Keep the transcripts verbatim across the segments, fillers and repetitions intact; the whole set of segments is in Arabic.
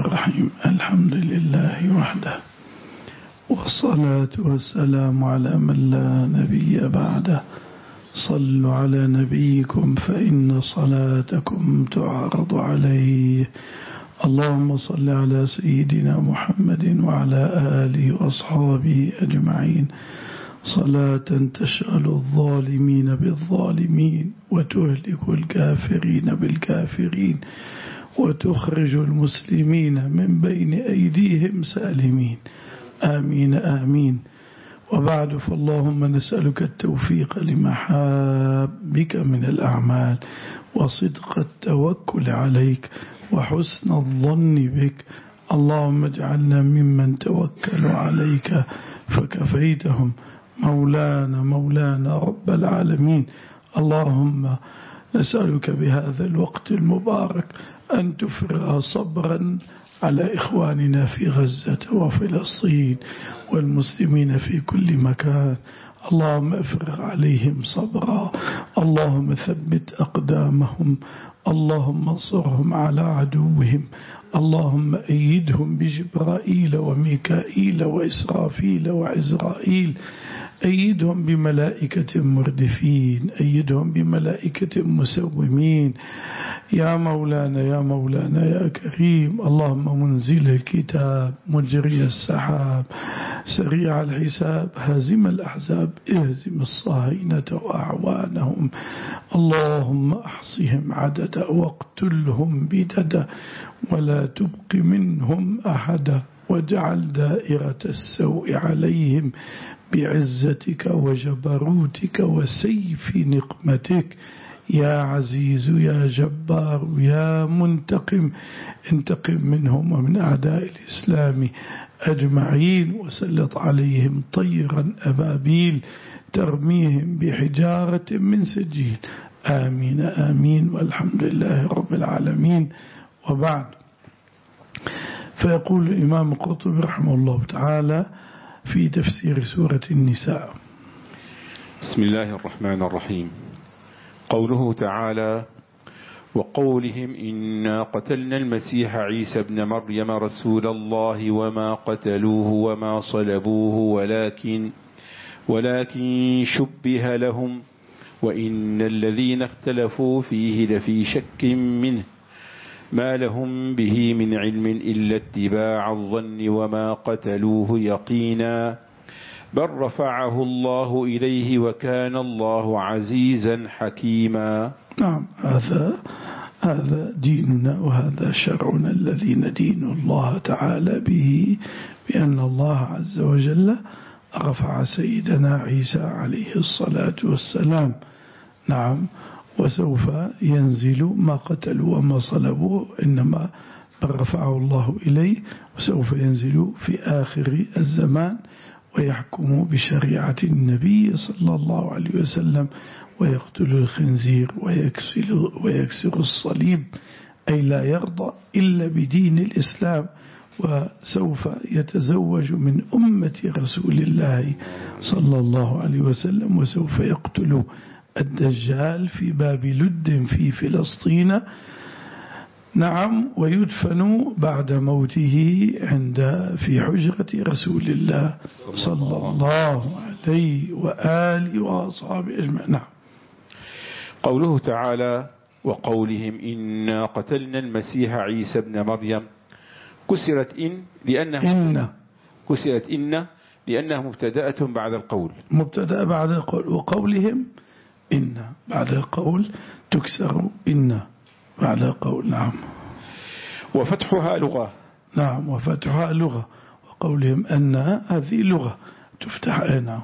الرحيم. الحمد لله وحده، والصلاة والسلام على من لا نبي بعده. صلوا على نبيكم فإن صلاتكم تعرض عليه. اللهم صل على سيدنا محمد وعلى آله وأصحابه أجمعين صلاة تشغل الظالمين بالظالمين وتهلك الكافرين بالكافرين وتخرج المسلمين من بين أيديهم سالمين. آمين آمين. وبعد، فاللهم نسألك التوفيق لمحابك من الأعمال وصدق التوكل عليك وحسن الظن بك. اللهم اجعلنا ممن توكلوا عليك فكفيتهم. مولانا مولانا رب العالمين، اللهم نسألك بهذا الوقت المبارك أن تفرغ صبرا على إخواننا في غزة وفلسطين والمسلمين في كل مكان. اللهم افرغ عليهم صبرا، اللهم ثبت أقدامهم، اللهم انصرهم على عدوهم، اللهم أيدهم بجبرائيل وميكائيل وإسرافيل وعزرائيل، أيدهم بملائكة مردفين، أيدهم بملائكة مسومين. يا مولانا يا مولانا يا كريم، اللهم منزل الكتاب، مجري السحاب، سريع الحساب، هازم الأحزاب، اهزم الصهاينة وأعوانهم. اللهم أحصهم عددا واقتلهم بددا ولا تبق منهم أحدا، واجعل دائرة السوء عليهم بعزتك وجبروتك وسيف نقمتك. يا عزيز يا جبار يا منتقم، انتقم منهم ومن أعداء الإسلام أجمعين، وسلط عليهم طيرا أبابيل ترميهم بحجارة من سجيل. آمين آمين، والحمد لله رب العالمين. وبعد، فيقول الإمام القرطبي رحمه الله تعالى في تفسير سورة النساء: بسم الله الرحمن الرحيم. قوله تعالى: وقولهم إنا قتلنا المسيح عيسى ابن مريم رسول الله وما قتلوه وما صلبوه ولكن ولكن شبه لهم وإن الذين اختلفوا فيه لفي شك منه ما لهم به من علم إلا اتباع الظن وما قتلوه يقينا بل رفعه الله إليه وكان الله عزيزا حكيما. نعم، هذا هذا ديننا وهذا شرعنا الذي ندين الله تعالى به، بأن الله عز وجل رفع سيدنا عيسى عليه الصلاة والسلام. نعم، وسوف ينزل ما قتلوا وما صلبوا، إنما رفعه الله إليه، وسوف ينزل في آخر الزمان ويحكم بشريعة النبي صلى الله عليه وسلم، ويقتل الخنزير ويكسر, ويكسر الصليب، أي لا يرضى إلا بدين الإسلام. وسوف يتزوج من أمة رسول الله صلى الله عليه وسلم، وسوف يقتل الدجال في باب لد في فلسطين. نعم، ويدفن بعد موته عند في حجرة رسول الله صلى الله عليه وآله وأصحابه أجمعين. نعم. قوله تعالى: وقولهم إنا قتلنا المسيح عيسى ابن مريم، كسرت إن لأنها إن كسرت إن لأنها مبتدأة بعد القول، مبتدأ بعد القول. وقولهم إن بعد القول تكسر إن بعد القول. نعم. وفتحها لغة. نعم، وفتحها لغة. وقولهم أن هذه لغة تفتح أنا.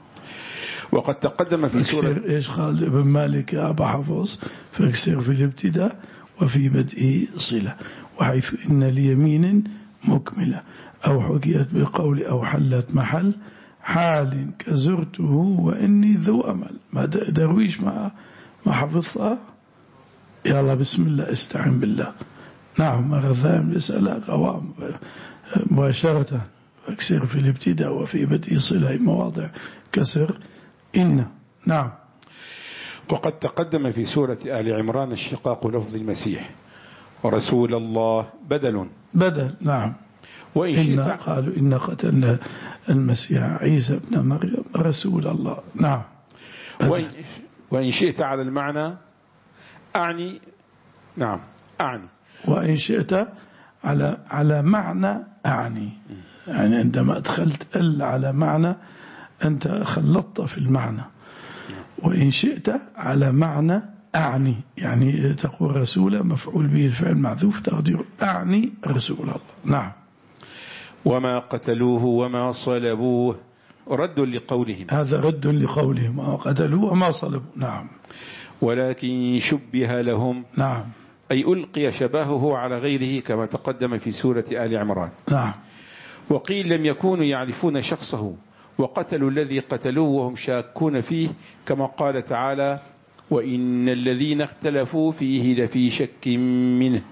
وقد تقدم في سورة إيش خالد بن مالك يا أبا حفظ: فاكسر في الابتداء وفي بدء صلة، وحيث إن اليمين مكملة، أو حكيت بقول أو حلت محل حال كزرته وإني ذو أمل. ما درويش ما ما حفظها. يلا بسم الله، استعن بالله. نعم، غثام يسأل قوام مباشرة. فاكسر في الابتداء وفي بدء صلة، مواضع كسر إن. نعم. وقد تقدم في سورة آل عمران اشتقاق لفظ المسيح، ورسول الله بدل بدل نعم. وإن إن شئت قالوا إن قتلنا المسيح عيسى ابن مريم رسول الله نعم. وإن, وإن شئت على المعنى أعني نعم أعني وإن شئت على على معنى أعني، يعني عندما أدخلت ال على معنى أنت خلطت في المعنى. وإن شئت على معنى أعني، يعني تقول رسول مفعول به الفعل محذوف تقدير أعني رسول الله نعم. وما قتلوه وما صلبوه رد لقولهم، هذا رد لقولهم وما قتلوه وما صلبوه نعم. ولكن شبه لهم نعم، أي ألقي شبهه على غيره كما تقدم في سورة آل عمران. نعم. وقيل لم يكونوا يعرفون شخصه وقتلوا الذي قتلوه وهم شاكون فيه كما قال تعالى وإن الذين اختلفوا فيه لفي شك منه.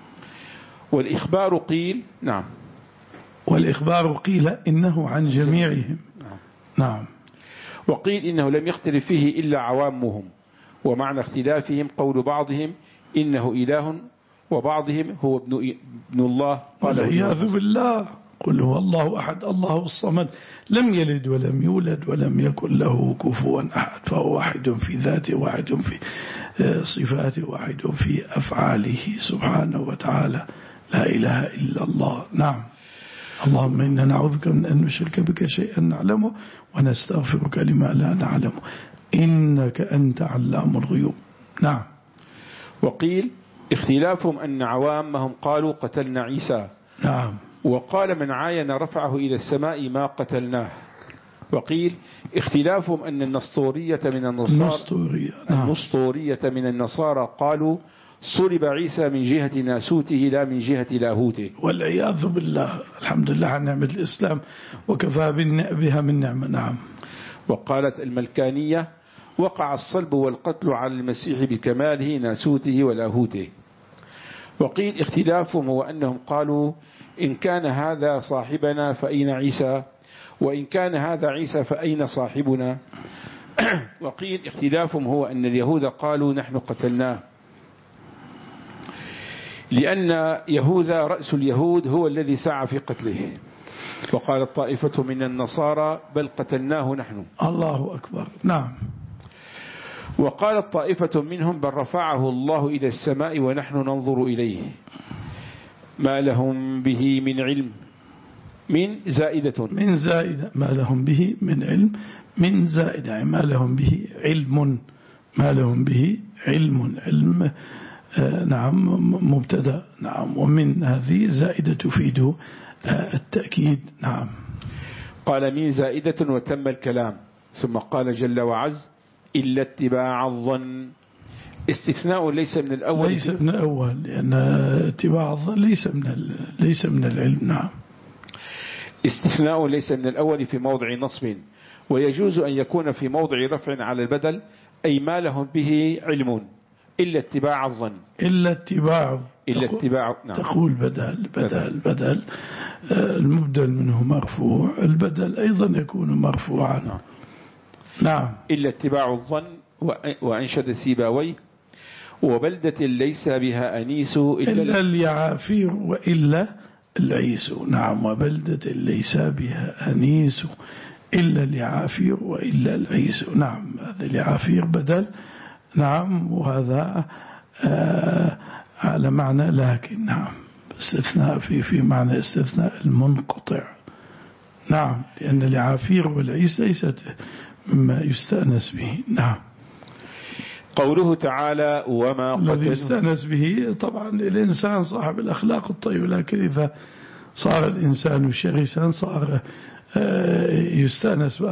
والإخبار قيل نعم والإخبار قيل إنه عن جميعهم نعم. وقيل إنه لم يختلف فيه إلا عوامهم، ومعنى اختلافهم قول بعضهم إنه إله وبعضهم هو ابن, ابن الله قال والعياذ بالله. قل هو الله أحد الله الصمد لم يلد ولم يولد ولم يكن له كفوا أحد، فهو واحد في ذاته واحد في صفاته واحد في أفعاله سبحانه وتعالى لا إله إلا الله نعم. اللهم إنا نعوذ من أن نشرك بك شيئا نعلمه ونستغفرك لما لا نعلمه إنك أنت علام الغيوب نعم. وقيل اختلافهم أن عوامهم قالوا قتلنا عيسى نعم. وقال من عاين رفعه إلى السماء ما قتلناه. وقيل اختلافهم أن النسطورية من النصارى النسطورية, نعم. النسطورية من النصارى قالوا صلب عيسى من جهة ناسوته لا من جهة لاهوته والعياذ بالله. الحمد لله عن نعمة الإسلام وكفى بها من نعمة نعم. وقالت الملكانية وقع الصلب والقتل على المسيح بكماله ناسوته ولاهوته. وقيل اختلافهم هو أنهم قالوا إن كان هذا صاحبنا فأين عيسى وإن كان هذا عيسى فأين صاحبنا. وقيل اختلافهم هو أن اليهود قالوا نحن قتلناه لأن يهوذا رأس اليهود هو الذي سعى في قتله. وقالت طائفة من النصارى بل قتلناه نحن. الله أكبر نعم. وقالت طائفة منهم بل رفعه الله إلى السماء ونحن ننظر إليه ما لهم به من علم من زائدة من زائدة ما لهم به من علم من زائدة يعني ما لهم به علم ما لهم به علم علم آه نعم مبتدا نعم. ومن هذه زائدة تفيد آه التأكيد نعم. قال من زائدة وتم الكلام ثم قال جل وعز إلا اتباع الظن. استثناء ليس من الأول ليس من الأول لأن اتباع الظن ليس من ليس من العلم نعم. استثناء ليس من الأول في موضع نصب ويجوز أن يكون في موضع رفع على البدل أي ما لهم به علم إلا اتباع الظن. إلا اتباع إلا اتباع نعم. تقول بدل بدل بدل المبدل منه مرفوع البدل أيضا يكون مرفوعا نعم. نعم. إلا اتباع الظن. وأنشد سيباوي وبلدة ليس بها أنيس إلا, إلا اليعافير وإلا العيس نعم. وبلدة ليس بها أنيس إلا اليعافير وإلا العيس نعم. هذا اليعافير بدل نعم. وهذا آه على معنى لكن نعم استثناء في في معنى استثناء المنقطع نعم. لأن اليعافير والعيس ليست مما يستأنس به نعم. قوله تعالى وما قتلوا الذي يستأنس به طبعا الإنسان صاحب الأخلاق الطيبة، لكن إذا صار الإنسان شرسا صار يستأنس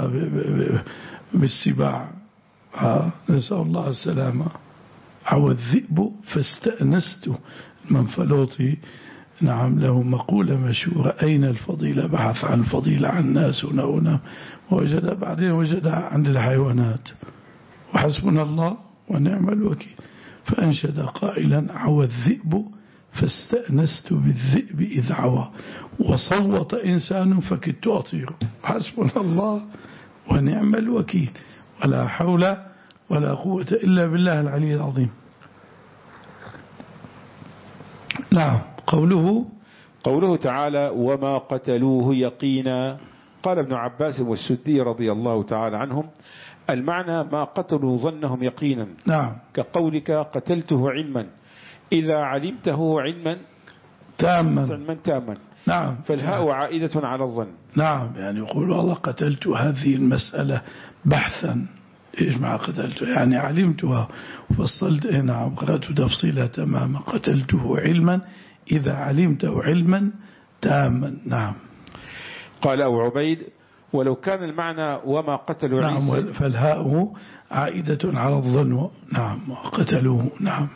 بالسباع. نسأل الله السلامة. عوى الذئب فاستأنست المنفلوطي نعم له مقولة مشهورة أين الفضيلة بحث عن فضيلة عن ناس هنا ووجد بعدين وجدها عند الحيوانات وحسبنا الله ونعم الوكيل. فأنشد قائلا عوى الذئب فاستأنست بالذئب إذ عوى وصوت إنسان فكدت أطير حسبنا الله ونعم الوكيل ولا حول ولا قوة إلا بالله العلي العظيم. نعم. قوله قوله تعالى وما قتلوه يقينا. قال ابن عباس والسدي رضي الله تعالى عنهم المعنى ما قتلوا ظنهم يقينا. نعم. كقولك قتلته علما إذا علمته علما تاما تاما. نعم. فالهاء عائدة على الظن. نعم. يعني يقول والله قتلت هذه المسألة بحثا. إيش مع قتلته؟ يعني علمتها وفصلت. نعم. قرأت تفصيلها تماما. قتلته علما إذا علمته علما تاما. نعم. قال أبو عبيد ولو كان المعنى وما قتلوا نعم عيسى. فالهاء عائدة على الظن. نعم. قتلوه. نعم.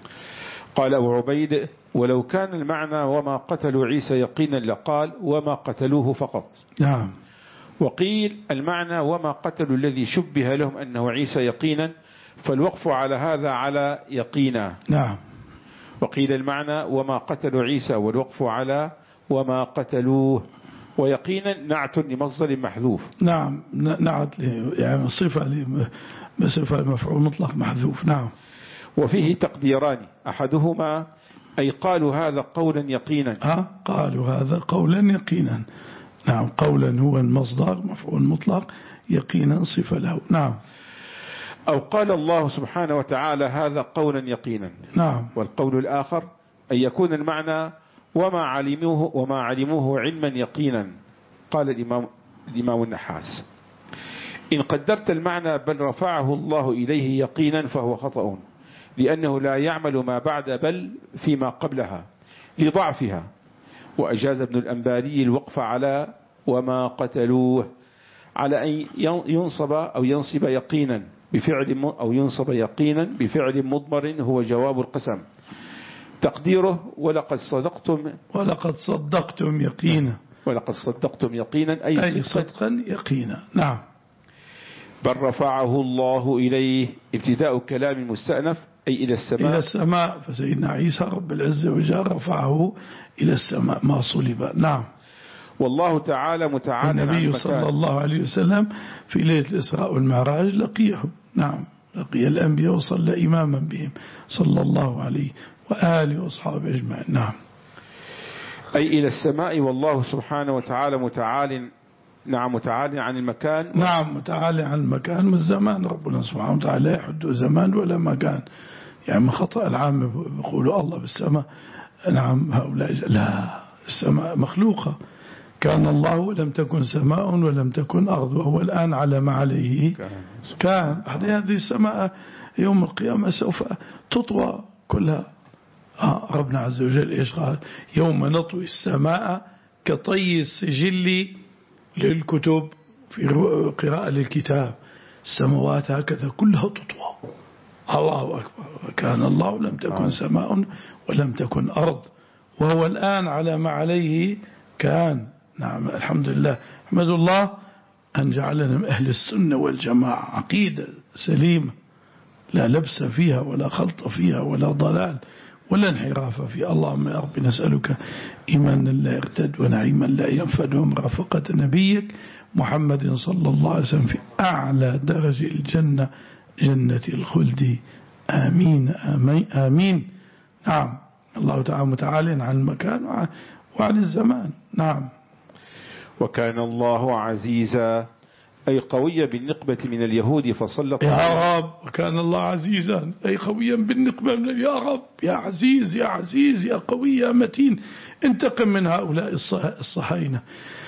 قال أبو عبيد ولو كان المعنى وما قتلوا عيسى يقينا لقال وما قتلوه فقط. نعم. وقيل المعنى وما قتلوا الذي شبه لهم أنه عيسى يقينا فالوقف على هذا على يقينا. نعم. وقيل المعنى وما قتلوا عيسى والوقف على وما قتلوه ويقينا نعت لمصدر محذوف. نعم. نعت يعني صفة بصفة مفعول مطلق محذوف. نعم. وفيه تقديران أحدهما أي قالوا هذا قولا يقينا. ها قالوا هذا قولا يقينا. نعم. قولا هو المصدر مفعول مطلق يقينا صفة له. نعم. أو قال الله سبحانه وتعالى هذا قولا يقينا. نعم. والقول الآخر أن يكون المعنى وما علموه وما علموه علما يقينا. قال الإمام, الإمام النحاس إن قدرت المعنى بل رفعه الله إليه يقينا فهو خطأ لأنه لا يعمل ما بعد بل فيما قبلها لضعفها. وأجاز ابن الأنباري الوقف على وما قتلوه على أن ينصب أو ينصب يقينا بفعل أو ينصب يقينا بفعل مضمر هو جواب القسم. تقديره ولقد صدقتم ولقد صدقتم يقينا. ولقد صدقتم يقينا أي, أي صدقا يقينا. نعم. بل رفعه الله إليه ابتداء كلام مستأنف أي إلى السماء. إلى السماء. فسيدنا عيسى رب العزة وجل رفعه إلى السماء ما صلب. نعم. والله تعالى متعالى. النبي صلى الله عليه وسلم في ليلة الإسراء والمعراج لقيهم. نعم. لقي الأنبياء وصلى إماما بهم صلى الله عليه وآله وأصحابه أجمعين. نعم. أي إلى السماء. والله سبحانه وتعالى متعال. نعم. متعال عن المكان. نعم. متعال عن المكان والزمان. ربنا سبحانه وتعالى لا يحد زمان ولا مكان. يعني خطأ العام يقولوا الله بالسماء. نعم. هؤلاء لا. السماء مخلوقة. كان الله ولم تكن سماء ولم تكن أرض وهو الآن على ما عليه كان. هذه السماء يوم القيامة سوف تطوى كلها. آه ربنا عز وجل إيش قال يوم نطوي السماء كطي السجل للكتب في قراءة للكتاب. السماوات هكذا كلها تطوى. الله أكبر. كان الله ولم تكن سماء ولم تكن أرض وهو الآن على ما عليه كان. نعم. الحمد لله. أحمد الله أن جعلنا من أهل السنة والجماعة عقيدة سليمة لا لبس فيها ولا خلط فيها ولا ضلال ولا انحراف فيها. اللهم يا رب نسألك إيمانا لا يرتد ونعيما لا ينفد ومرافقة نبيك محمد صلى الله عليه وسلم في أعلى درج الجنة جنة الخلد. آمين آمين آمين. نعم. الله تعالى متعال عن المكان وعن الزمان. نعم. وكان الله عزيزا أي قويا بالنقبة من اليهود فسلط. يا رب. وكان الله عزيزا أي قويا بالنقبة من يا رب. يا عزيز يا عزيز يا قوي يا متين انتقم من هؤلاء الصهاينة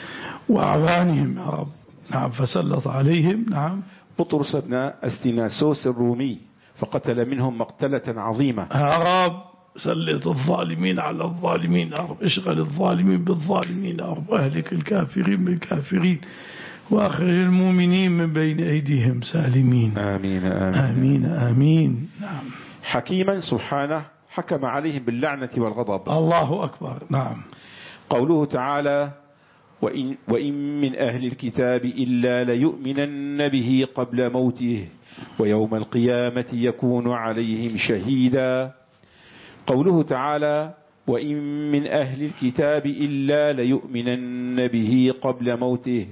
وأعوانهم يا رب. نعم. فسلط عليهم. نعم. بطرس بن أستيناسوس الرومي فقتل منهم مقتلة عظيمة. يا رب. سلط الظالمين على الظالمين يا رب. اشغل الظالمين بالظالمين يا رب. أهلك الكافرين بالكافرين وأخرج المؤمنين من بين أيديهم سالمين. آمين آمين آمين, آمين. نعم. حكيما سبحانه حكم عليهم باللعنة والغضب. الله أكبر. نعم. قوله تعالى وإن, وإن من أهل الكتاب إلا ليؤمنن به قبل موته ويوم القيامة يكون عليهم شهيدا. قوله تعالى وإن من أهل الكتاب إلا ليؤمنن به قبل موته.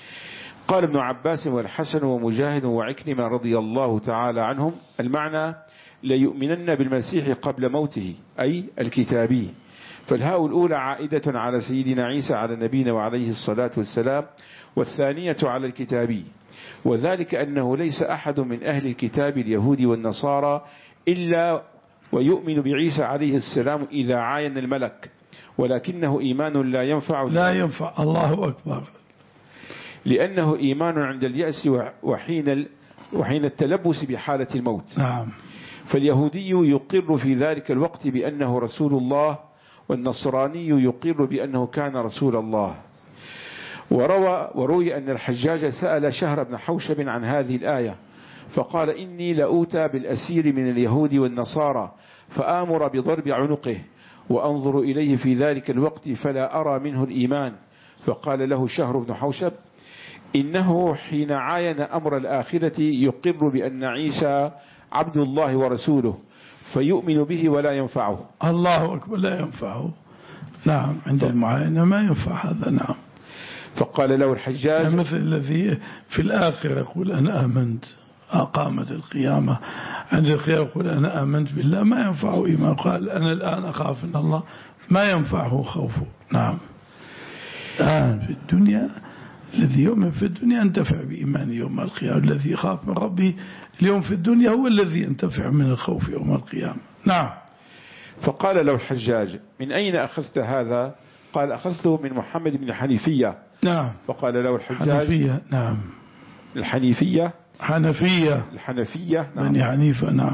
قال ابن عباس والحسن ومجاهد وعكرمة رضي الله تعالى عنهم المعنى ليؤمنن بالمسيح قبل موته أي الكتابي. فالهاء الأولى عائدة على سيدنا عيسى على نبينا وعليه الصلاة والسلام، والثانية على الكتابي، وذلك أنه ليس أحد من أهل الكتاب اليهود والنصارى إلا ويؤمن بعيسى عليه السلام إذا عاين الملك، ولكنه إيمان لا ينفع لا ينفع. الله أكبر. لأنه إيمان عند اليأس وحين وحين التلبس بحالة الموت. نعم. فاليهودي يقر في ذلك الوقت بأنه رسول الله، والنصراني يقر بأنه كان رسول الله. وروى وروي أن الحجاج سأل شهر بن حوشب عن هذه الآية فقال: إني لأوتى بالأسير من اليهود والنصارى فآمر بضرب عنقه وأنظر إليه في ذلك الوقت فلا أرى منه الإيمان. فقال له شهر بن حوشب: إنه حين عاين أمر الآخرة يقر بأن عيسى عبد الله ورسوله فيؤمن به ولا ينفعه. الله أكبر. لا ينفعه. نعم. عند المعاينة ما ينفع هذا. نعم. فقال له الحجاج: مثل الذي في الآخرة يقول أنا آمنت أقامت القيامة، عند القيامة يقول أنا آمنت بالله، ما ينفعه إيمان. قال أنا الآن أخاف من الله، ما ينفعه خوفه. نعم. الآن في الدنيا الذي يؤمن في الدنيا ينتفع بإيمان يوم القيامة، الذي يخاف من ربه اليوم في الدنيا هو الذي ينتفع من الخوف يوم القيامة. نعم. فقال له الحجاج: من أين أخذت هذا؟ قال: أخذته من محمد بن حنيفية. نعم. فقال له الحجاج: حنفية. نعم. الحنيفية حنفية الحنفية نعم. بني حنيفة. نعم.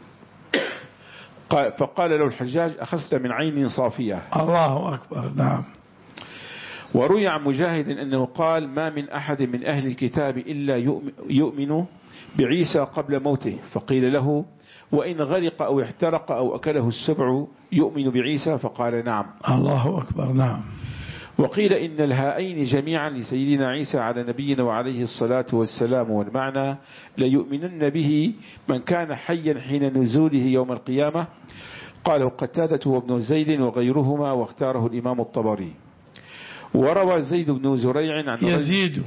فقال له الحجاج: أخذت من عين صافية. الله أكبر. نعم. وروي عن مجاهد أنه قال: ما من أحد من أهل الكتاب إلا يؤمن بعيسى قبل موته. فقيل له: وإن غرق أو احترق أو أكله السبع يؤمن بعيسى؟ فقال: نعم. الله أكبر. نعم. وقيل إن الهائين جميعا لسيدنا عيسى على نبينا وعليه الصلاة والسلام، والمعنى ليؤمنن به من كان حيا حين نزوله يوم القيامة. قاله قتادة وابن زيد وغيرهما، واختاره الإمام الطبري. وروى زيد بن زريع عن يزيد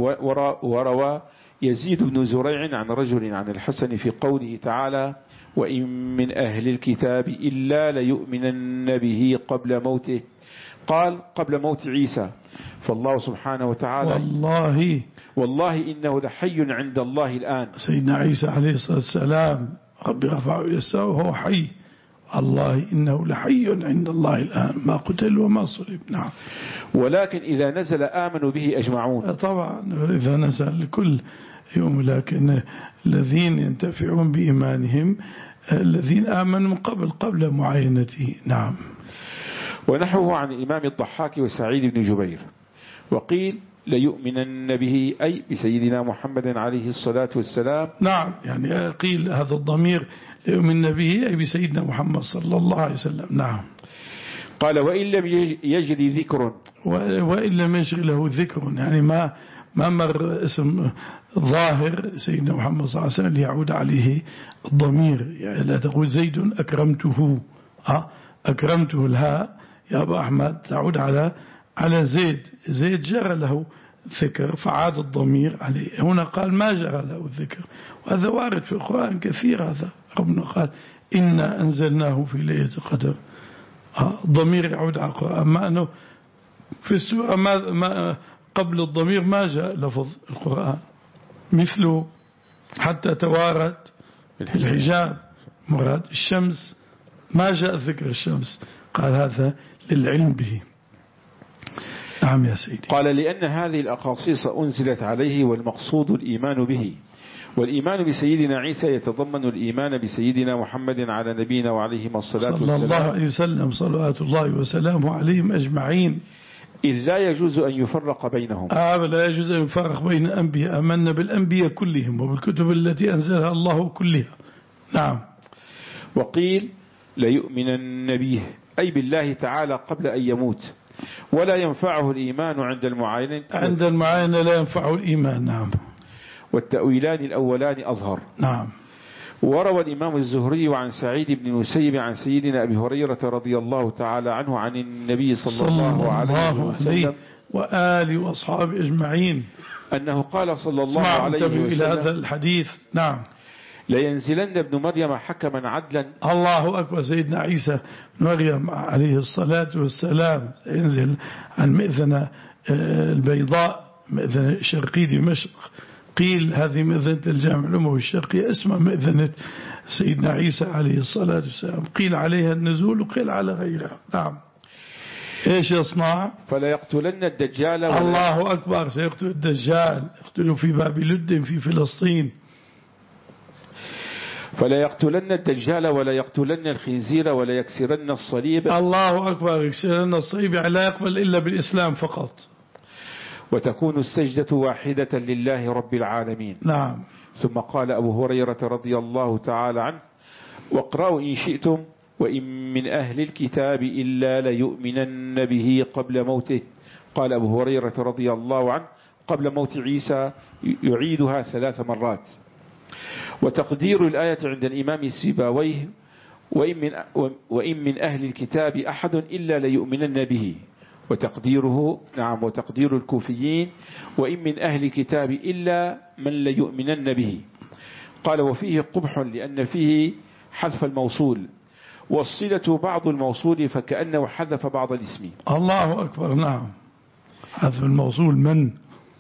وروى يزيد بن زريع عن رجل عن الحسن في قوله تعالى: وإن من أهل الكتاب إلا ليؤمنن به قبل موته. قال: قبل موت عيسى. فالله سبحانه وتعالى والله والله إنه لحي عند الله الآن. سيدنا عيسى عليه الصلاة والسلام ربي رفعه إلى السماء وهو حي. الله إنه لحي عند الله الآن، ما قتل وما صلب. نعم. ولكن إذا نزل آمنوا به أجمعون. طبعا إذا نزل كل يوم، لكن الذين ينتفعون بإيمانهم الذين آمنوا من قبل قبل معاينته. نعم. ونحوه عن الإمام الضحاك وسعيد بن جبير. وقيل: ليؤمنن به أي بسيدنا محمد عليه الصلاة والسلام. نعم. يعني قيل هذا الضمير ليؤمن به أي بسيدنا محمد صلى الله عليه وسلم. نعم. قال: وإن لم يجري ذكر وإن لم يجري له ذكر، يعني ما ما مر اسم ظاهر سيدنا محمد صلى الله عليه وسلم ليعود عليه الضمير. يعني لا تقول زيد أكرمته، أكرمته الهاء يا أبا أحمد تعود على على زيد. زيد جرى له ذكر فعاد الضمير عليه. هنا قال ما جرى له الذكر، وهذا وارد في القرآن كثير. هذا ربنا قال: إنا أنزلناه في ليلة القدر. الضمير يعود على القرآن، ما أنه في السورة ما, ما قبل الضمير ما جاء لفظ القرآن مثله، حتى توارت الحجاب مراد الشمس ما جاء ذكر الشمس. قال هذا للعلم به. نعم يا سيدي. قال: لأن هذه الأقاصيص أنزلت عليه والمقصود الإيمان به، والإيمان بسيدنا عيسى يتضمن الإيمان بسيدنا محمد على نبينا وعليهما الصلاة والسلام صلى الله عليه وسلم صلوات الله وسلامه عليهم أجمعين، إذ لا يجوز أن يفرق بينهم. آه لا يجوز أن يفرق بين الأنبياء. آمنا بالأنبياء كلهم وبالكتب التي أنزلها الله كلها. نعم. وقيل: ليؤمنن به أي بالله تعالى قبل أن يموت، ولا ينفعه الإيمان عند المعاينة. عند المعاينة لا ينفعه الإيمان. نعم. والتأويلان الأولان أظهر. نعم. وروى الإمام الزهري عن سعيد بن المسيب عن سيدنا أبي هريرة رضي الله تعالى عنه عن النبي صلى, صلى الله عليه وسلم وآله وأصحابه أجمعين أنه قال صلى الله عليه وسلم: إلى هذا الحديث. نعم. لينزلن ابن مريم حكما عدلا. الله أكبر. سيدنا عيسى بن مريم عليه الصلاة والسلام ينزل عن مئذنة البيضاء، مئذنة شرقي دمشق. قيل هذه مئذنة الجامع الأموي الشرقي، اسمها مئذنة سيدنا عيسى عليه الصلاة والسلام. قيل عليها النزول وقيل على غيرها. نعم. إيش يصنع؟ فلا يقتلن الدجال. الله أكبر. سيقتل الدجال، يقتله في باب لد في فلسطين. فلا يقتلن الدجال ولا يقتلن الخنزير ولا يكسرن الصليب. الله أكبر. يكسرن الصليب، لا يقبل إلا بالإسلام فقط. وتكون السجدة واحدة لله رب العالمين. نعم. ثم قال أبو هريرة رضي الله تعالى عنه: واقرأوا إن شئتم وإن من أهل الكتاب إلا ليؤمنن به قبل موته. قال أبو هريرة رضي الله عنه: قبل موت عيسى، يعيدها ثلاث مرات. وتقدير الآية عند الإمام السيباويه: وإن من, وإن من أهل الكتاب أحد إلا ليؤمنن به. وتقديره نعم وتقدير الكوفيين: وإن من أهل الكتاب إلا من ليؤمنن به. قال: وفيه قبح لأن فيه حذف الموصول، والصلة بعض الموصول فكأنه حذف بعض الاسم. الله أكبر. نعم. حذف الموصول من.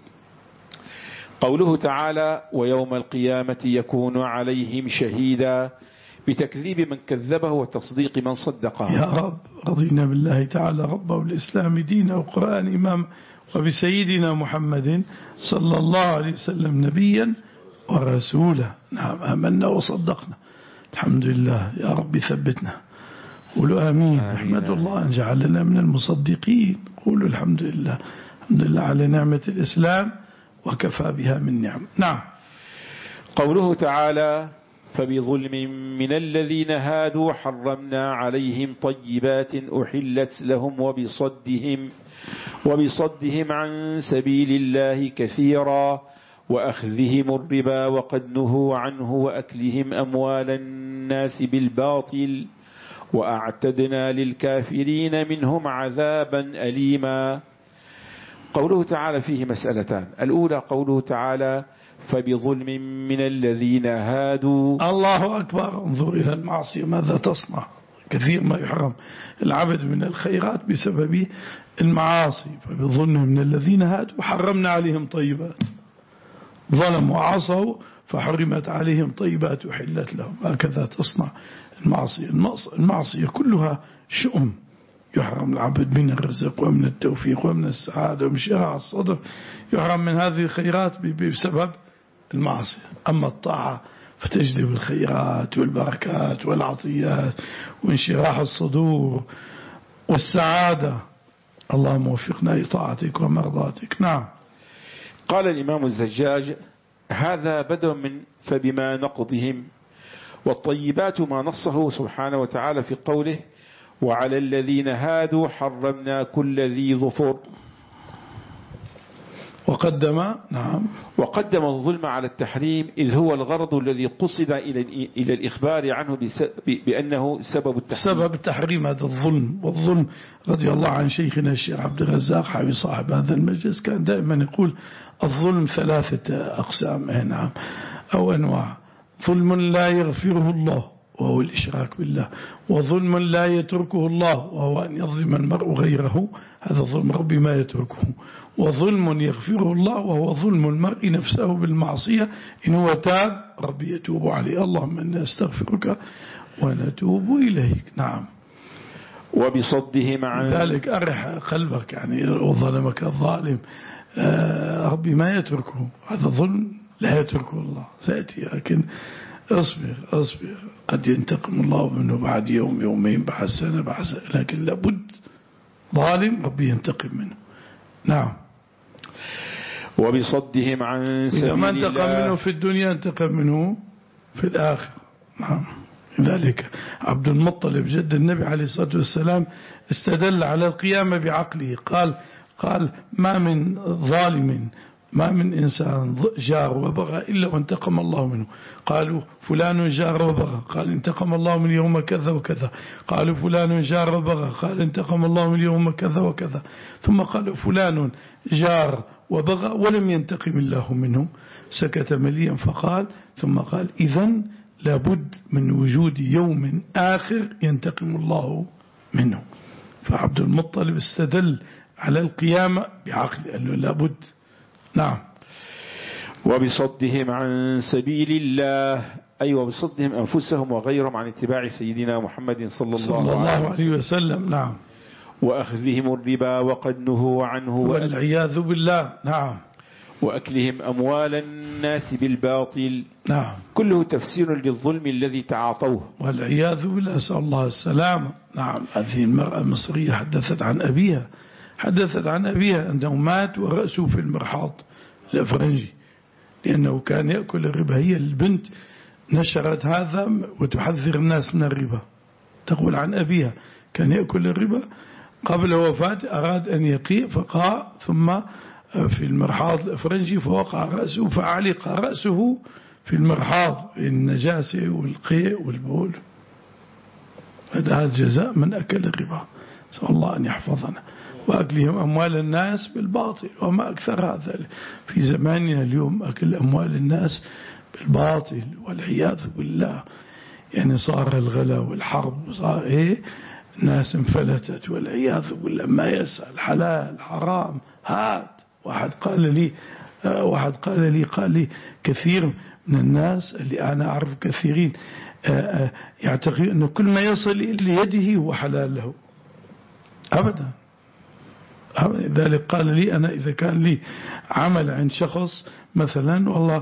قوله تعالى: ويوم القيامة يكون عليهم شهيدا، بتكذيب من كذبه وتصديق من صدقه. يا رب، رضينا بالله تعالى ربا والإسلام دينا وقرآن إمام، وبسيدنا محمد صلى الله عليه وسلم نبيا ورسولا. نعم، آمنا وصدقنا. الحمد لله. يا رب ثبتنا. قولوا آمين. أحمد الله أن جعلنا من المصدقين. قولوا الحمد لله. الحمد لله على نعمة الإسلام وكفى بها من نعم. نعم. قوله تعالى: فبظلم من الذين هادوا حرمنا عليهم طيبات أحلت لهم وبصدهم وبصدهم عن سبيل الله كثيرا وأخذهم الربا وقد نهوا عنه وأكلهم أموال الناس بالباطل وأعتدنا للكافرين منهم عذابا أليما. قوله تعالى فيه مسألتان: الأولى قوله تعالى: فبظلم من الذين هادوا. الله أكبر. انظر إلى المعصية ماذا تصنع. كثير ما يحرم العبد من الخيرات بسبب المعاصي. فبظلم من الذين هادوا حرمنا عليهم طيبات. ظلموا وعصوا فحرمت عليهم طيبات وحلت لهم. هكذا تصنع المعصية. المعصية كلها شؤم يحرم العبد من الرزق ومن التوفيق ومن السعادة ومن شراع الصدر. يحرم من هذه الخيرات بسبب المعصية. أما الطاعة فتجلب الخيرات والبركات والعطيات وانشراح الصدور والسعادة. اللهم وفقنا لطاعتك ومرضاتك. نعم. قال الإمام الزجاج: هذا بدء من فبما نقضهم. والطيبات ما نصه سبحانه وتعالى في قوله: وعلى الذين هادوا حرمنا كل ذي ظفر. وقدم نعم وقدم الظلم على التحريم، إذ هو الغرض الذي قصد إلى إلى الإخبار عنه بأنه سبب التحريم. سبب التحريم هذا الظلم. والظلم رضي الله عن شيخنا الشيخ عبد الرزاق حبيب صاحب هذا المجلس كان دائما يقول: الظلم ثلاثة أقسام. نعم، أو أنواع: ظلم لا يغفره الله وهو الإشراك بالله، وظلم لا يتركه الله وهو أن يظلم المرء غيره، هذا ظلم ربي ما يتركه، وظلم يغفره الله وهو ظلم المرء نفسه بالمعصية إن هو تاب ربي يتوب عليه. اللهم إنا نستغفرك ونتوب إليك. نعم. وبصدهم عن ذلك أرح قلبك، يعني وظلمك الظالم ربي ما يتركه، هذا ظلم لا يتركه الله سيأتي، لكن اصبر اصبر قد ينتقم الله منه بعد يوم يومين بعد سنة بعد سنة، لكن لابد ظالم ربي ينتقم منه. نعم. وبصدهم عن سبيل الله، إذا ما انتقم منه في الدنيا انتقم منه في الآخرة. نعم. ذلك عبد المطلب جد النبي عليه الصلاة والسلام استدل على القيامة بعقله، قال قال ما من ظالم ما من إنسان جار وبغى إلا وانتقم الله منه. قالوا فلان جار وبغى، قال انتقم الله من يوم كذا وكذا. قالوا فلان جار وبغى، قال انتقم الله من يوم كذا وكذا. ثم قالوا فلان جار وبغى ولم ينتقم الله منه. سكت مليا فقال ثم قال: إذن لابد من وجود يوم آخر ينتقم الله منه. فعبد المطلب استدل على القيامة بعقل، قال له لابد. نعم. وبصدهم عن سبيل الله، أي وبصدهم أنفسهم وغيرهم عن اتباع سيدنا محمد صلى الله, صلى الله عليه, عليه وسلم. نعم. وأخذهم الربا وقد نهوا عنه والعياذ بالله. نعم. وأكلهم أموال الناس بالباطل. نعم. كله تفسير للظلم الذي تعاطوه والعياذ بالله، أسأل الله السلامة. نعم. هذه المرأة المصرية حدثت عن أبيها حدثت عن أبيها أنه مات ورأسه في المرحاض الأفرنجي، لأنه كان يأكل الربا. هي البنت نشرت هذا وتحذر الناس من الربا، تقول عن أبيها كان يأكل الربا قبل وفاته، أراد أن يقيء فقاء ثم في المرحاض الأفرنجي فوقع رأسه فعلق رأسه في المرحاض، النجاسة والقيء والبول. هذا جزاء من أكل الربا، نسأل الله أن يحفظنا. وأكلهم أموال الناس بالباطل، وما أكثر هذا في زماننا اليوم، أكل أموال الناس بالباطل والعياذ بالله. يعني صار الغلا والحرب وصار إيه، ناس انفلتت والعياذ بالله، ما يسأل حلال حرام. هات واحد قال لي واحد قال لي قال لي كثير من الناس اللي أنا أعرف كثيرين يعتقد أن كل ما يصل إلى يده هو حلال له. أبدا. ذلك قال لي أنا إذا كان لي عمل عند شخص مثلا، والله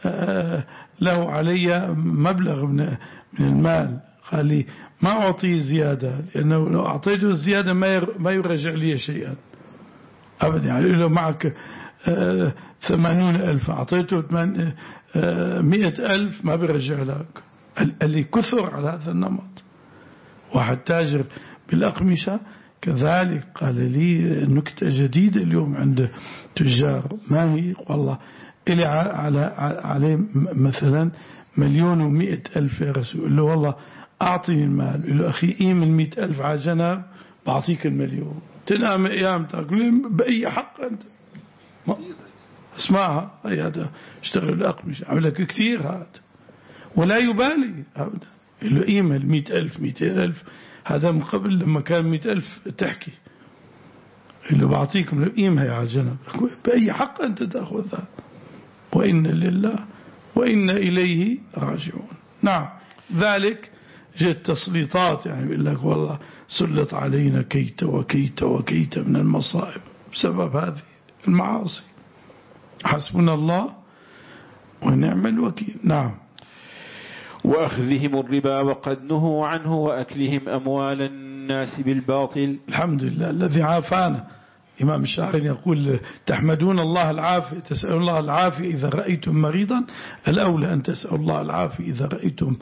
له علي مبلغ من من المال، قال لي ما أعطيه زيادة، لأنه لو أعطيته الزيادة ما يرجع لي شيئا أبدا. يعني لو معك ثمانون ألف أعطيته مئة ألف ما بيرجع لك. اللي كثر على هذا النمط. واحد تاجر بالأقمشة كذلك قال لي نكتة جديدة اليوم عند تجار، ما هي؟ والله إلي على عليه مثلا مليون ومئة ألف يا رسول له، والله أعطيني المال. يقول له أخي قيم المئة ألف على جنب بعطيك المليون، تنام أيام تقول بأي حق أنت؟ اسمعها، هذا اشتغل الأقمش عملك كثير هذا ولا يبالي أبدا. يقول له قيمة المئة ألف مئتين ألف، هذا من قبل لما كان مئة ألف تحكي. يقول له بعطيكم قيمها يا جنب، بأي حق أنت تأخذها؟ وإن لله وإن إليه راجعون. نعم. ذلك جاءت تسليطات، يعني يقول لك والله سلط علينا كيت وكيت وكيت من المصائب بسبب هذه المعاصي. حسبنا الله ونعم الوكيل. نعم. وأخذهم الربا وقد نهوا عنه وأكلهم أموال الناس بالباطل. الحمد لله الذي عافانا. إمام الشاعر يقول تحمدون الله العافية، تسألون الله العافية إذا رأيتم مريضا، الأولى أن تسألوا الله العافية إذا رأيتم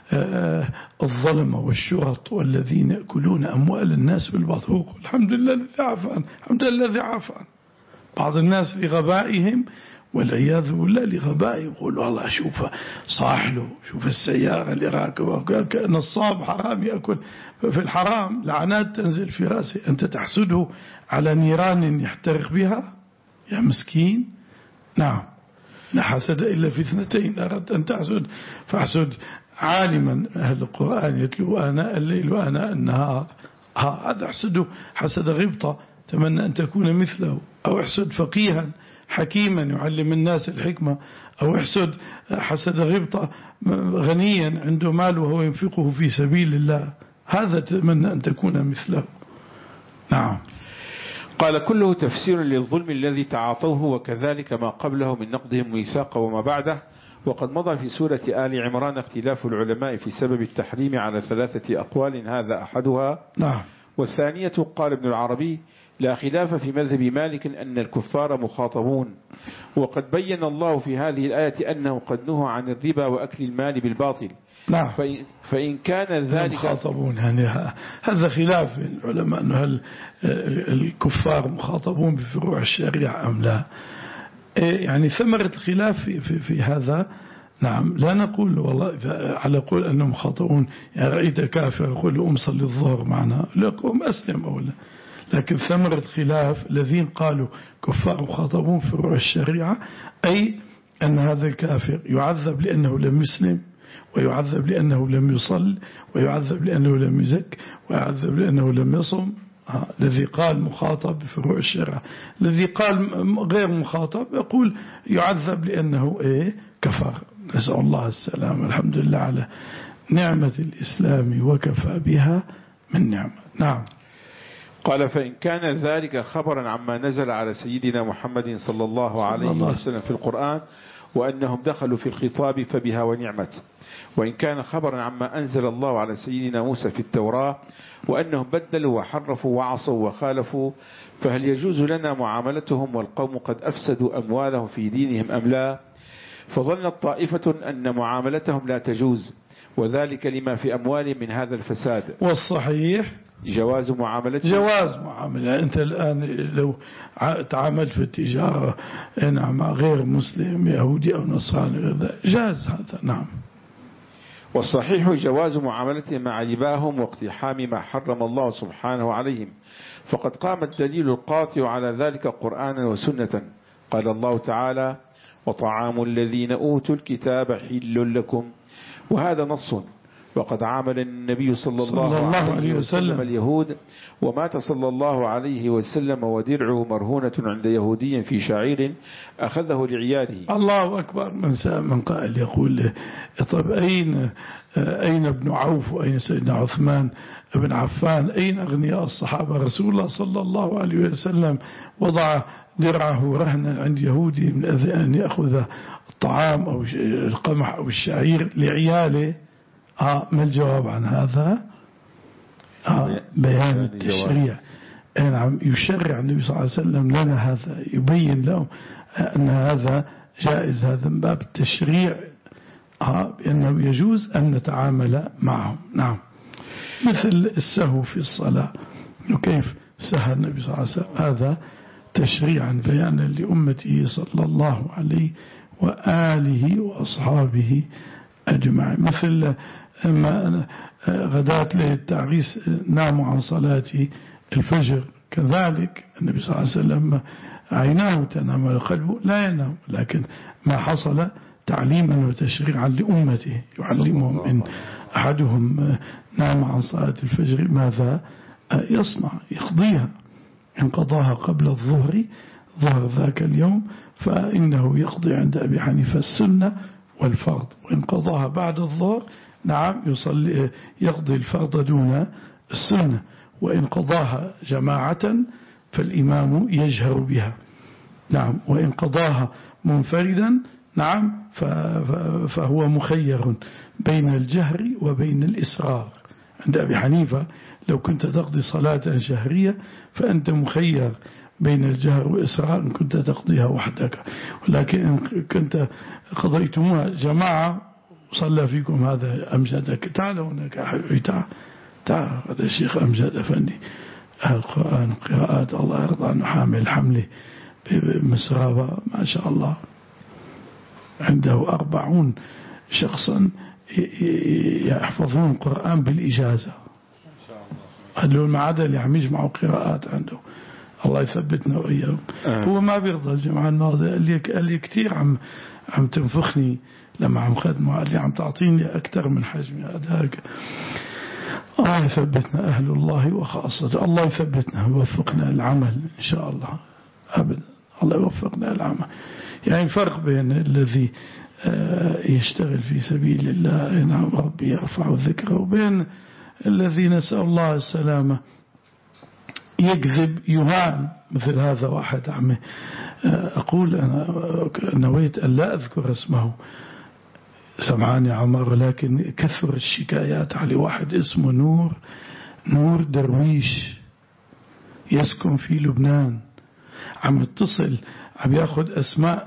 الظلم والشرط والذين يأكلون أموال الناس بالباطل. الحمد لله الذي عافانا، الحمد لله الذي عافانا. بعض الناس لغبائهم والعياذ بالله لغبائهم يقولوا الله شوف صاحله، شوف السيارة اللي راكبه، نصاب حرام يأكل في الحرام، لعنات تنزل في رأسه. أنت تحسده على نيران يحترق بها يا مسكين. نعم. لا حسد إلا في اثنتين، أردت أن تحسد فاحسد عالما أهل القرآن يتلو آناء الليل وآناء النهار. هذا احسده حسد غبطة تمنى أن تكون مثله، أو احسد فقيها حكيما يعلم الناس الحكمة، أو احسد حسد غبطة غنيا عنده مال وهو ينفقه في سبيل الله، هذا تمنى أن تكون مثله. نعم. قال كله تفسير للظلم الذي تعاطوه، وكذلك ما قبله من نقضهم ميثاق وما بعده. وقد مضى في سورة آل عمران اختلاف العلماء في سبب التحريم على ثلاثة أقوال، هذا أحدها. نعم. والثانية قال ابن العربي لا خلاف في مذهب مالك أن الكفار مخاطبون، وقد بين الله في هذه الآية أنه قد نهى عن الربا وأكل المال بالباطل. نعم. فإن, فإن كان ذلك مخاطبون، يعني هذا خلاف العلماء أنه هل الكفار مخاطبون بفروع الشريعة أم لا. يعني ثمرة الخلاف في, في, في هذا. نعم. لا نقول والله على قول أنهم مخاطبون، يعني رأيت كافر يقول له أمصل الظهر معنا لكم أسلم أو لا، لكن ثمرة خلاف الذين قالوا كفار مخاطبون في فروع الشريعة، أي أن هذا الكافر يعذب لأنه لم يسلم، ويعذب لأنه لم يصل، ويعذب لأنه لم يزك، ويعذب لأنه لم يصم. آه. الذي قال مخاطب بفروع الشرع، الذي قال غير مخاطب يقول يعذب لأنه إيه كفر. نسأل الله السلام. الحمد لله على نعمة الإسلام وكفى بها من نعمة. نعم. قال فإن كان ذلك خبرا عما نزل على سيدنا محمد صلى الله عليه وسلم في القرآن وأنهم دخلوا في الخطاب فبها ونعمت، وإن كان خبرا عما أنزل الله على سيدنا موسى في التوراة وأنهم بدلوا وحرفوا وعصوا وخالفوا، فهل يجوز لنا معاملتهم والقوم قد أفسدوا أموالهم في دينهم أم لا؟ فظنت طائفة أن معاملتهم لا تجوز، وذلك لما في أموالهم من هذا الفساد. والصحيح جواز معاملتهم. جواز معاملة. أنت الآن لو تعاملت في التجارة مع غير مسلم يهودي أو نصراني جاز هذا. نعم. والصحيح جواز معاملتهم مع رباهم واقتحام ما حرم الله سبحانه عليهم، فقد قام الدليل القاطع على ذلك قرآنا وسنة. قال الله تعالى: وطعام الذين أوتوا الكتاب حل لكم، وهذا نص. وقد عامل النبي صلى الله, صلى الله عليه وسلم اليهود، ومات صلى الله عليه وسلم ودرعه مرهونة عند يهودي في شعير أخذه لعياله. الله أكبر. من من قائل يقول طب أين أين ابن عوف وأين سيدنا عثمان بن عفان؟ أين أغنياء الصحابة؟ رسول الله صلى الله عليه وسلم وضع درعه رهنا عند يهودي من أن يأخذ الطعام أو القمح أو الشعير لعياله. آه ما الجواب عن هذا؟ آه بيان التشريع. نعم. يشرع النبي صلى الله عليه وسلم لنا هذا، يبين لهم أن هذا جائز، هذا من باب التشريع. آه بأنه يجوز أن نتعامل معهم. نعم. مثل السهو في الصلاة، كيف سهى النبي صلى الله عليه وسلم، هذا تشريعا بيانا لأمته صلى الله عليه وآله وأصحابه أجمعين. مثل ما غداة ليلة التعريس ناموا عن صلاة الفجر، كذلك النبي صلى الله عليه وسلم عيناه تنام وقلبه لا ينام، لكن ما حصل تعليما وتشريعا لأمته يعلمهم إن أحدهم نام عن صلاة الفجر ماذا يصنع، يقضيها. إن قضاها قبل الظهر ظهر ذاك اليوم فإنه يقضي عند أبي حنيفة السنة والفرض، وإن قضاها بعد الظهر نعم يصلي يقضي الفرض دون السنة، وإن قضاها جماعة فالإمام يجهر بها. نعم. وإن قضاها منفردا نعم فهو مخير بين الجهر وبين الإسرار. عند أبي حنيفة لو كنت تقضي صلاة جهرية فأنت مخير بين الجهر والإسرار إن كنت تقضيها وحدك، ولكن إن كنت قضيتموها جماعة صلى فيكم هذا أمجدك، تعالوا هناك أحبي، تعال تعال هذا الشيخ أمجد أفندي أهل القرآن قراءات الله يرضى عنه، حامل حمله بمسرابة ما شاء الله، عنده أربعون شخصا يحفظون القرآن بالإجازة. قال له المعادة اللي عم يجمعوا قراءات عنده، الله يثبتنا وإياهم. آه. هو ما بيرضى الجماعة الماضية، قال لي, قال لي كتير عم عم تنفخني لما عم خدمه، قال لي عم تعطيني أكثر من حجمي هذاك. الله يثبتنا أهل الله وخاصة، الله يثبتنا ويوفقنا العمل إن شاء الله أبدا، الله يوفقنا العمل. يعني الفرق بين الذي يشتغل في سبيل الله نعم ربي يرفع ذكره، وبين الذي نسأل الله السلامة يكذب يهان. مثل هذا واحد عمي أقول أنا نويت أن لا أذكر اسمه، سمعاني عمر، لكن كثر الشكايات على واحد اسمه نور نور درويش يسكن في لبنان، عم يتصل عم ياخذ أسماء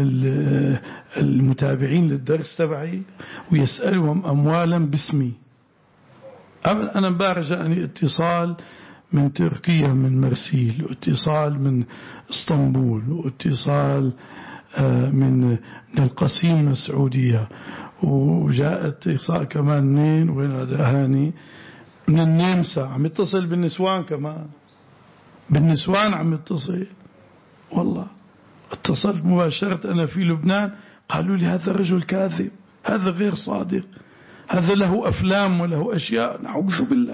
المتابعين للدرس تبعي ويسألهم أموالا باسمي. أنا امبارح جاءني اتصال من تركيا من مرسيل، واتصال من اسطنبول، واتصال من من القصيم السعودية، وجاء اتصال كمان منين وين هذا هاني من النمسا، عم يتصل بالنسوان كمان، بالنسوان عم يتصل. والله اتصلت مباشرة أنا في لبنان قالوا لي هذا رجل كاذب، هذا غير صادق، هذا له أفلام وله أشياء، نعوذ بالله.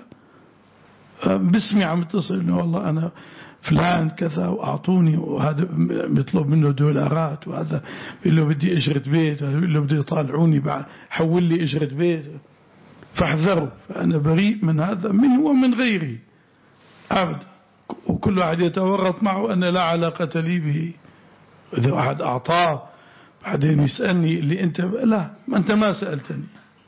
باسمي عم اتصل إنه والله أنا فلان كذا وأعطوني، وهذا بيطلب منه دولارات، وهذا بيقول له بدي أجرة بيت، وهذا بيقول له بدي يطالعوني بعد حول لي أجرة بيت. فاحذروا، فأنا بريء من هذا منه ومن غيره أبدا، وكل واحد يتورط معه أن لا علاقة لي به. إذا واحد أعطاه بعدين يسألني اللي أنت، لا ما أنت ما سألتني،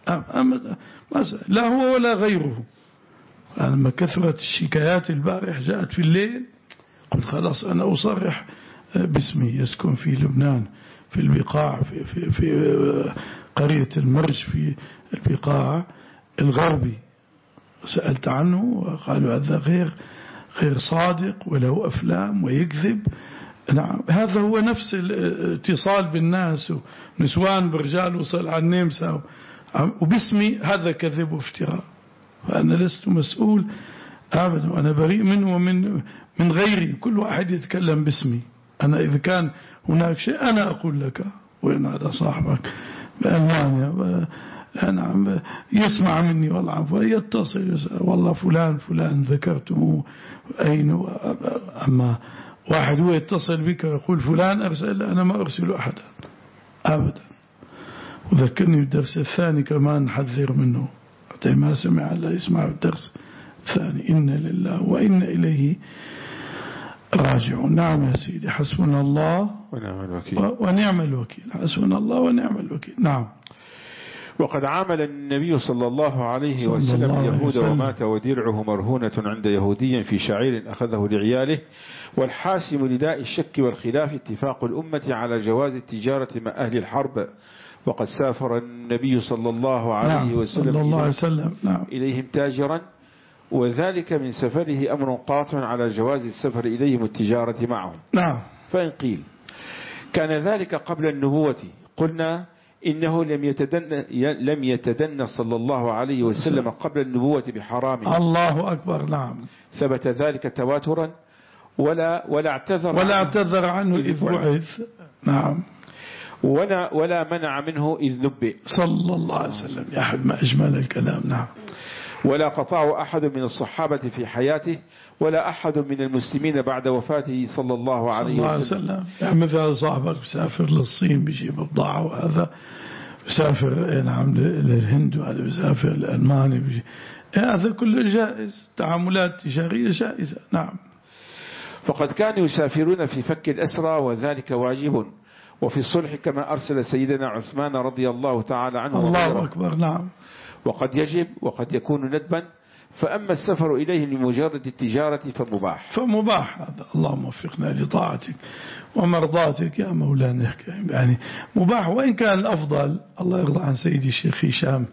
ما سأل لا هو ولا غيره. لما كثرت الشكايات البارح جاءت في الليل، قلت خلاص أنا أصرح باسمي، يسكن في لبنان في البقاع في, في, في قرية المرج في البقاع الغربي. سألت عنه وقالوا هذا غير غير صادق وله أفلام ويكذب. نعم، هذا هو نفس الاتصال بالناس، ونسوان برجال وصل على النمسا وباسمي، هذا كذب وافتراء. فأنا لست مسؤول أبدا، وأنا بريء منه ومن من غيري. كل واحد يتكلم باسمي أنا. إذا كان هناك شيء أنا أقول لك، وين هذا صاحبك بألمانيا نعم يسمع مني والله عفوا، يتصل والله فلان فلان ذكرته أين. أما واحد هو يتصل بك ويقول فلان أرسل، أنا ما أرسل أحدا أبدا. وذكرني بالدرس الثاني كمان نحذر منه، حتى ما سمع الله يسمع الدرس الثاني. إن لله وإن إليه راجعون. نعم يا سيدي، حسبنا الله ونعم الوكيل ونعم الوكيل، حسبنا الله ونعم الوكيل. نعم. وقد عامل النبي صلى الله عليه وسلم اليهود ومات ودرعه مرهونة عند يهودي في شعير أخذه لعياله. والحاسم لداء الشك والخلاف اتفاق الأمة على جواز التجارة مع أهل الحرب. وقد سافر النبي صلى الله عليه نعم وسلم, صلى الله عليه وسلم نعم. إليهم تاجرا، وذلك من سفره أمر قاطع على جواز السفر إليهم التجارة معهم. نعم. فإن قيل كان ذلك قبل النبوة قلنا إنه لم يتدن لم يتدن صلى الله عليه وسلم قبل النبوة بحرام. الله أكبر. نعم. ثبت ذلك تواترا، ولا ولا اعتذر ولا اعتذر عنه إذ بعث. نعم. ولا ولا منع منه إذ نبئ صلى الله عليه وسلم. يا أحد ما أجمل الكلام. نعم. ولا قطعه أحد من الصحابة في حياته، ولا أحد من المسلمين بعد وفاته صلى الله عليه وسلم, وسلم. يعني مثل صاحبك بسافر للصين بيجيب بضاعة، وهذا بسافر نعم للهند، وهذا بسافر لألمانيا بيجي. هذا كله جائز، تعاملات تجارية جائزة. نعم. فقد كانوا يسافرون في فك الأسرى وذلك واجب، وفي الصلح كما أرسل سيدنا عثمان رضي الله تعالى عنه. الله أكبر. نعم. وقد يجب وقد يكون ندبا. فأما السفر إليه لمجرد التجارة فمباح. فمباح هذا. اللهم وفقنا لطاعتك ومرضاتك يا مولانا. يعني مباح، وإن كان الأفضل، الله يرضى عن سيدي الشيخ هشام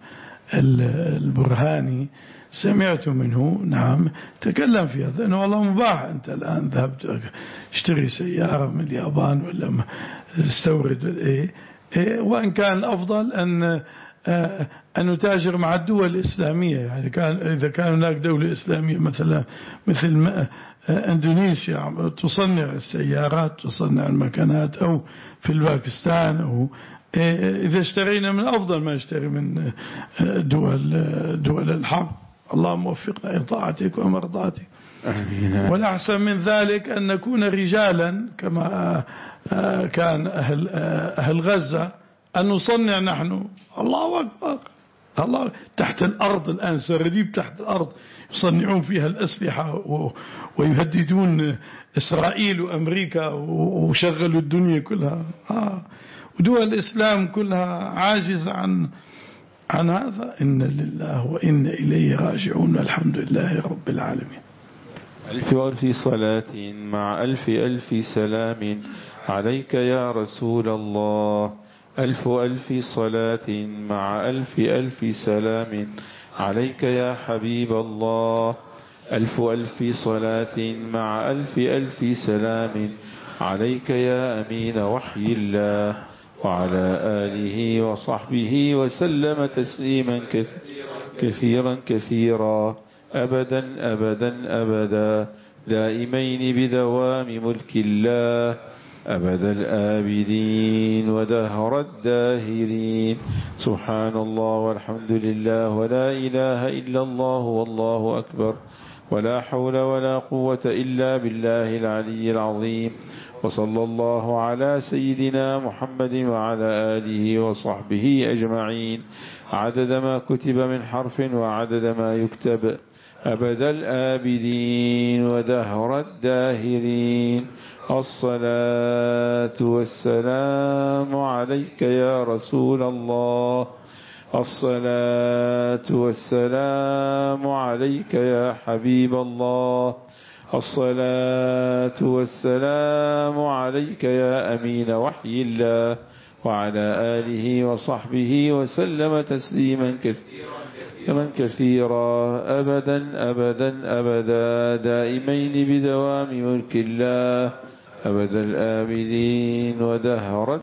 البرهاني، سمعت منه نعم تكلم في هذا، أنه والله مباح. أنت الآن ذهبت اشتري سيارة من اليابان ولا استورد إيه إيه، وإن كان الأفضل أن أن نتاجر مع الدول الإسلامية. يعني كان إذا كان هناك دولة إسلامية مثلا مثل إندونيسيا تصنع السيارات، تصنع المكنات، أو في الباكستان، أو إذا اشترينا من أفضل ما اشتري من دول دول الحرب. اللهم وفقنا لطاعتك ومرضاتك. والأحسن من ذلك أن نكون رجالا كما كان أهل أهل غزة، أن نصنع نحن. الله أكبر. الله تحت الأرض الآن، سراديب تحت الأرض يصنعون فيها الأسلحة ويهددون إسرائيل وأمريكا وشغلوا الدنيا كلها. آه. ودول الإسلام كلها عاجزة عن عن هذا. إن لله وإن إليه راجعون. الحمد لله رب العالمين. ألف ألف صلاة مع ألف ألف سلام عليك يا رسول الله. ألف ألف صلاة مع ألف ألف سلام عليك يا حبيب الله. ألف ألف صلاة مع ألف ألف سلام عليك يا أمين وحي الله، وعلى آله وصحبه وسلم تسليما كثيرا كثيرا أبدا أبدا أبدا دائمين بدوام ملك الله. أبد الآبدين ودهر الداهرين. سبحان الله والحمد لله ولا إله إلا الله والله أكبر ولا حول ولا قوة إلا بالله العلي العظيم. وصلى الله على سيدنا محمد وعلى آله وصحبه أجمعين عدد ما كتب من حرف وعدد ما يكتب. أبد الآبدين ودهر الداهرين. الصلاة والسلام عليك يا رسول الله. الصلاة والسلام عليك يا حبيب الله. الصلاة والسلام عليك يا أمين وحي الله وعلى آله وصحبه وسلم تسليما كثيرا كثيرا أبدا أبدا أبدا دائمين بدوام ملك الله أبد الآبدين ودهر